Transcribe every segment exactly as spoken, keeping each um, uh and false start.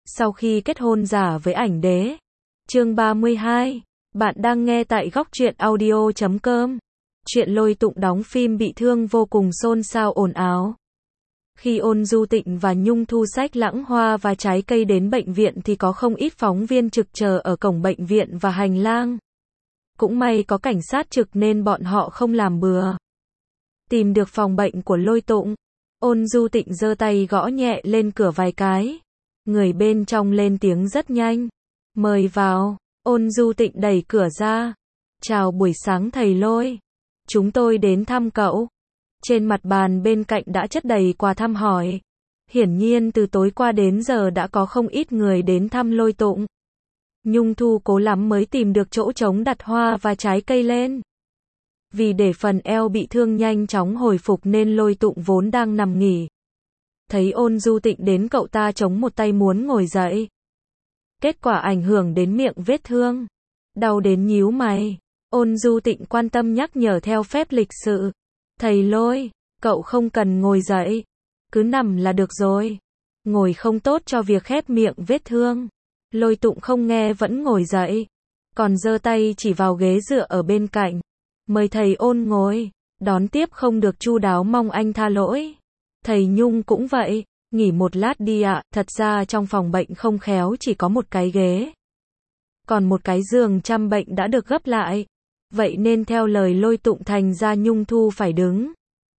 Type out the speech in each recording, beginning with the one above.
Sau khi kết hôn giả với ảnh đế. Chương ba mươi hai. Bạn đang nghe tại góc truyện audio chấm com. Chuyện Lôi Tụng đóng phim bị thương vô cùng xôn xao ồn ào. Khi Ôn Du Tịnh và Nhung Thu xách lãng hoa và trái cây đến bệnh viện thì có không ít phóng viên trực chờ ở cổng bệnh viện và hành lang. Cũng may có cảnh sát trực nên bọn họ không làm bừa. Tìm được phòng bệnh của Lôi Tụng, Ôn Du Tịnh giơ tay gõ nhẹ lên cửa vài cái. Người bên trong lên tiếng rất nhanh. Mời vào. Ôn Du Tịnh đẩy cửa ra. Chào buổi sáng thầy Lôi. Chúng tôi đến thăm cậu. Trên mặt bàn bên cạnh đã chất đầy quà thăm hỏi. Hiển nhiên từ tối qua đến giờ đã có không ít người đến thăm Lôi Tụng. Nhung Thu cố lắm mới tìm được chỗ trống đặt hoa và trái cây lên. Vì để phần eo bị thương nhanh chóng hồi phục nên Lôi Tụng vốn đang nằm nghỉ. Thấy Ôn Du Tịnh đến cậu ta chống một tay muốn ngồi dậy. Kết quả ảnh hưởng đến miệng vết thương. Đau đến nhíu mày. Ôn Du Tịnh quan tâm nhắc nhở theo phép lịch sự. Thầy Lôi, cậu không cần ngồi dậy. Cứ nằm là được rồi. Ngồi không tốt cho việc khép miệng vết thương. Lôi Tụng không nghe vẫn ngồi dậy. Còn giơ tay chỉ vào ghế dựa ở bên cạnh. Mời thầy Ôn ngồi. Đón tiếp không được chu đáo mong anh tha lỗi. Thầy Nhung cũng vậy. Nghỉ một lát đi ạ. Thật ra trong phòng bệnh không khéo chỉ có một cái ghế. Còn một cái giường chăm bệnh đã được gấp lại. Vậy nên theo lời Lôi Tụng thành ra Nhung Thu phải đứng.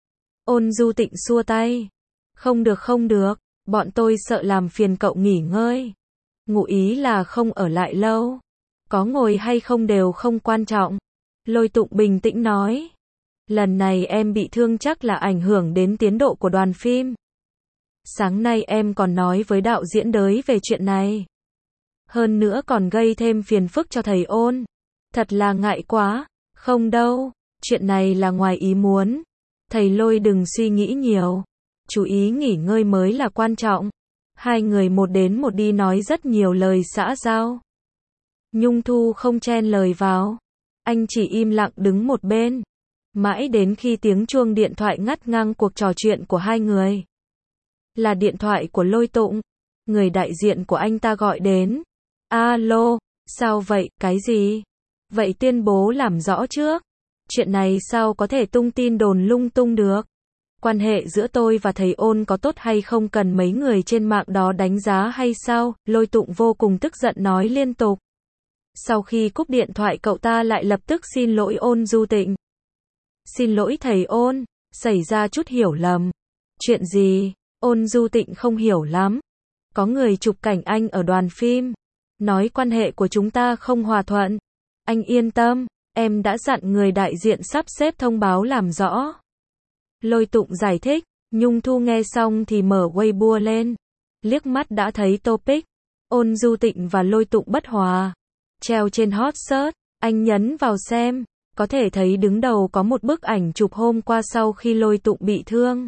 Ôn Du Tịnh xua tay. Không được không được. Bọn tôi sợ làm phiền cậu nghỉ ngơi. Ngụ ý là không ở lại lâu. Có ngồi hay không đều không quan trọng. Lôi Tụng bình tĩnh nói. Lần này em bị thương chắc là ảnh hưởng đến tiến độ của đoàn phim. Sáng nay em còn nói với đạo diễn đới về chuyện này. Hơn nữa còn gây thêm phiền phức cho thầy Ôn. Thật là ngại quá. Không đâu. Chuyện này là ngoài ý muốn. Thầy Lôi đừng suy nghĩ nhiều. Chú ý nghỉ ngơi mới là quan trọng. Hai người một đến một đi nói rất nhiều lời xã giao. Nhung Thu không chen lời vào. Anh chỉ im lặng đứng một bên. Mãi đến khi tiếng chuông điện thoại ngắt ngang cuộc trò chuyện của hai người. Là điện thoại của Lôi Tụng. Người đại diện của anh ta gọi đến. Alo, sao vậy, cái gì? Vậy tuyên bố làm rõ trước. Chuyện này sao có thể tung tin đồn lung tung được? Quan hệ giữa tôi và thầy Ôn có tốt hay không cần mấy người trên mạng đó đánh giá hay sao? Lôi Tụng vô cùng tức giận nói liên tục. Sau khi cúp điện thoại cậu ta lại lập tức xin lỗi Ôn Du Tịnh. Xin lỗi thầy Ôn, xảy ra chút hiểu lầm. Chuyện gì? Ôn Du Tịnh không hiểu lắm. Có người chụp cảnh anh ở đoàn phim. Nói quan hệ của chúng ta không hòa thuận. Anh yên tâm, em đã dặn người đại diện sắp xếp thông báo làm rõ. Lôi Tụng giải thích. Nhung Thu nghe xong thì mở Weibo lên. Liếc mắt đã thấy topic. Ôn Du Tịnh và Lôi Tụng bất hòa. Treo trên hot search. Anh nhấn vào xem. Có thể thấy đứng đầu có một bức ảnh chụp hôm qua sau khi Lôi Tụng bị thương.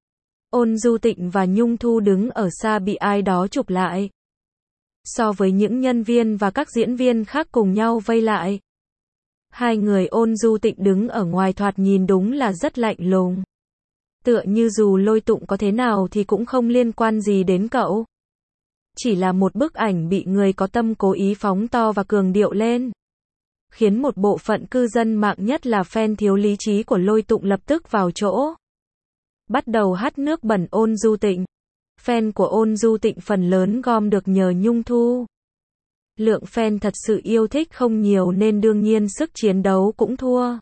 Ôn Du Tịnh và Nhung Thu đứng ở xa bị ai đó chụp lại. So với những nhân viên và các diễn viên khác cùng nhau vây lại. Hai người Ôn Du Tịnh đứng ở ngoài thoạt nhìn đúng là rất lạnh lùng. Tựa như dù Lôi Tụng có thế nào thì cũng không liên quan gì đến cậu. Chỉ là một bức ảnh bị người có tâm cố ý phóng to và cường điệu lên. Khiến một bộ phận cư dân mạng nhất là fan thiếu lý trí của Lôi Tụng lập tức vào chỗ. Bắt đầu hắt nước bẩn Ôn Du Tịnh. Fan của Ôn Du Tịnh phần lớn gom được nhờ Nhung Thu. Lượng fan thật sự yêu thích không nhiều nên đương nhiên sức chiến đấu cũng thua.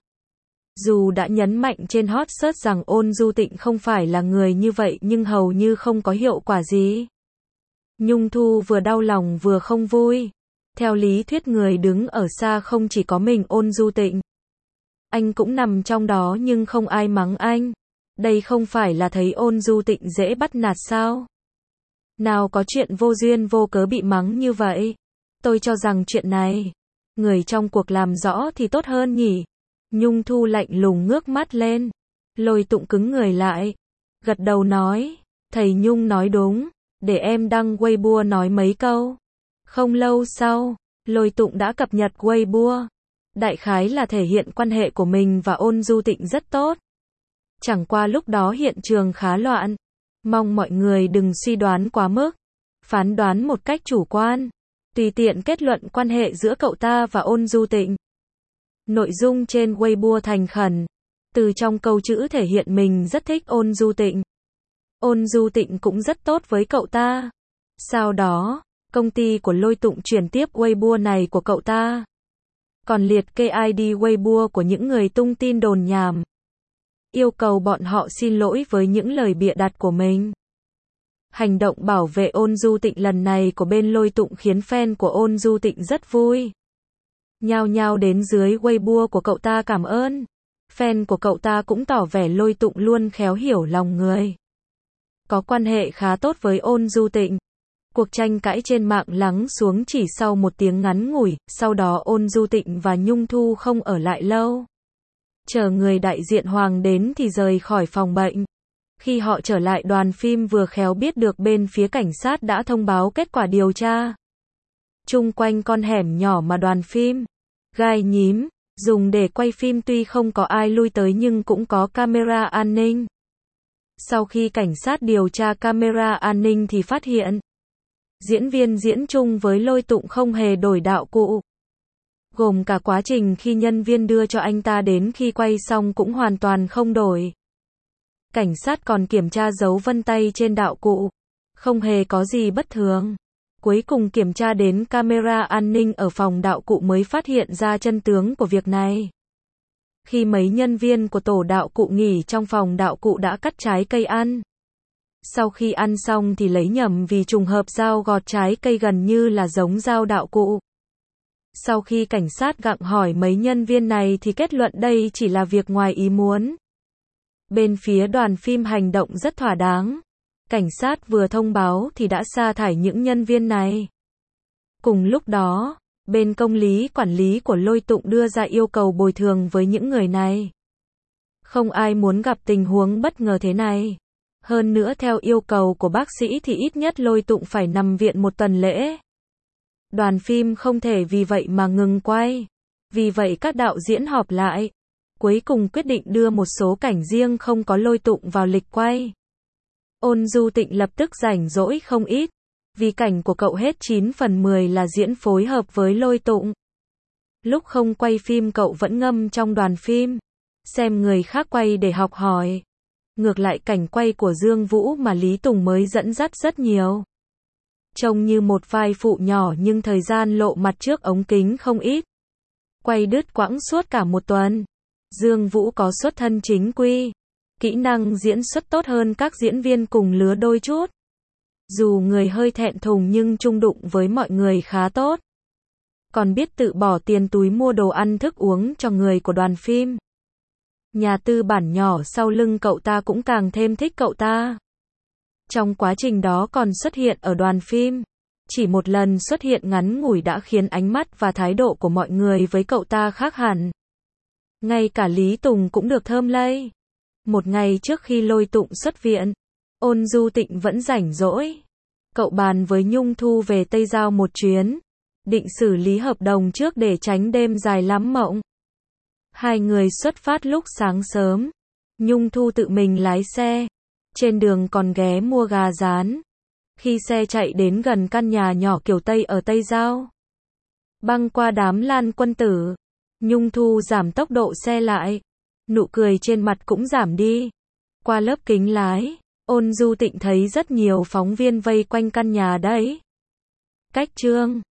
Dù đã nhấn mạnh trên hot search rằng Ôn Du Tịnh không phải là người như vậy nhưng hầu như không có hiệu quả gì. Nhung Thu vừa đau lòng vừa không vui. Theo lý thuyết người đứng ở xa không chỉ có mình Ôn Du Tịnh. Anh cũng nằm trong đó nhưng không ai mắng anh. Đây không phải là thấy Ôn Du Tịnh dễ bắt nạt sao? Nào có chuyện vô duyên vô cớ bị mắng như vậy. Tôi cho rằng chuyện này, người trong cuộc làm rõ thì tốt hơn nhỉ. Nhung Thu lạnh lùng ngước mắt lên. Lôi Tụng cứng người lại. Gật đầu nói. Thầy Nhung nói đúng. Để em đăng Weibo nói mấy câu. Không lâu sau, Lôi Tụng đã cập nhật Weibo. Đại khái là thể hiện quan hệ của mình và Ôn Du Tịnh rất tốt. Chẳng qua lúc đó hiện trường khá loạn. Mong mọi người đừng suy đoán quá mức. phán đoán một cách chủ quan, tùy tiện kết luận quan hệ giữa cậu ta và Ôn Du Tịnh. Nội dung trên Weibo thành khẩn, từ trong câu chữ thể hiện mình rất thích Ôn Du Tịnh. Ôn Du Tịnh cũng rất tốt với cậu ta. Sau đó, công ty của Lôi Tụng chuyển tiếp Weibo này của cậu ta, còn liệt kê i đê Weibo của những người tung tin đồn nhảm, yêu cầu bọn họ xin lỗi với những lời bịa đặt của mình. Hành động bảo vệ Ôn Du Tịnh lần này của bên Lôi Tụng khiến fan của Ôn Du Tịnh rất vui. Nhao nhao đến dưới Weibo của cậu ta cảm ơn. Fan của cậu ta cũng tỏ vẻ Lôi Tụng luôn khéo hiểu lòng người, có quan hệ khá tốt với Ôn Du Tịnh. Cuộc tranh cãi trên mạng lắng xuống chỉ sau một tiếng ngắn ngủi, sau đó Ôn Du Tịnh và Nhung Thu không ở lại lâu. Chờ người đại diện Hoàng đến thì rời khỏi phòng bệnh. Khi họ trở lại, đoàn phim vừa khéo biết được bên phía cảnh sát đã thông báo kết quả điều tra. Chung quanh con hẻm nhỏ mà đoàn phim gai nhím dùng để quay phim tuy không có ai lui tới nhưng cũng có camera an ninh. Sau khi cảnh sát điều tra camera an ninh thì phát hiện diễn viên diễn chung với Lôi Tụng không hề đổi đạo cụ, gồm cả quá trình khi nhân viên đưa cho anh ta đến khi quay xong cũng hoàn toàn không đổi. Cảnh sát còn kiểm tra dấu vân tay trên đạo cụ, không hề có gì bất thường. Cuối cùng kiểm tra đến camera an ninh ở phòng đạo cụ mới phát hiện ra chân tướng của việc này. Khi mấy nhân viên của tổ đạo cụ nghỉ trong phòng đạo cụ đã cắt trái cây ăn. Sau khi ăn xong thì lấy nhầm vì trùng hợp dao gọt trái cây gần như là giống dao đạo cụ. Sau khi cảnh sát gặng hỏi mấy nhân viên này thì kết luận đây chỉ là việc ngoài ý muốn. Bên phía đoàn phim hành động rất thỏa đáng. Cảnh sát vừa thông báo thì đã sa thải những nhân viên này. Cùng lúc đó, bên công lý quản lý của Lôi Tụng đưa ra yêu cầu bồi thường với những người này. Không ai muốn gặp tình huống bất ngờ thế này. Hơn nữa theo yêu cầu của bác sĩ thì ít nhất Lôi Tụng phải nằm viện một tuần lễ. Đoàn phim không thể vì vậy mà ngừng quay. Vì vậy các đạo diễn họp lại, cuối cùng quyết định đưa một số cảnh riêng không có Lôi Tụng vào lịch quay. Ôn Du Tịnh lập tức rảnh rỗi không ít, vì cảnh của cậu hết chín phần mười là diễn phối hợp với Lôi Tụng. Lúc không quay phim cậu vẫn ngâm trong đoàn phim, xem người khác quay để học hỏi. Ngược lại cảnh quay của Dương Vũ mà Lý Tùng mới dẫn dắt rất nhiều. Trông như một vai phụ nhỏ nhưng thời gian lộ mặt trước ống kính không ít. Quay đứt quãng suốt cả một tuần. Dương Vũ có xuất thân chính quy, kỹ năng diễn xuất tốt hơn các diễn viên cùng lứa đôi chút. Dù người hơi thẹn thùng nhưng chung đụng với mọi người khá tốt. Còn biết tự bỏ tiền túi mua đồ ăn thức uống cho người của đoàn phim. Nhà tư bản nhỏ sau lưng cậu ta cũng càng thêm thích cậu ta. Trong quá trình đó còn xuất hiện ở đoàn phim. Chỉ một lần xuất hiện ngắn ngủi đã khiến ánh mắt và thái độ của mọi người với cậu ta khác hẳn. Ngay cả Lý Tùng cũng được thơm lây. Một ngày trước khi Lôi Tụng xuất viện, Ôn Du Tịnh vẫn rảnh rỗi. Cậu bàn với Nhung Thu về Tây Giao một chuyến, định xử lý hợp đồng trước để tránh đêm dài lắm mộng. Hai người xuất phát lúc sáng sớm. Nhung Thu tự mình lái xe. Trên đường còn ghé mua gà rán. Khi xe chạy đến gần căn nhà nhỏ kiểu Tây ở Tây Giao, băng qua đám lan quân tử, Nhung Thu giảm tốc độ xe lại. Nụ cười trên mặt cũng giảm đi. Qua lớp kính lái, Ôn Du Tịnh thấy rất nhiều phóng viên vây quanh căn nhà đấy. Cách Trương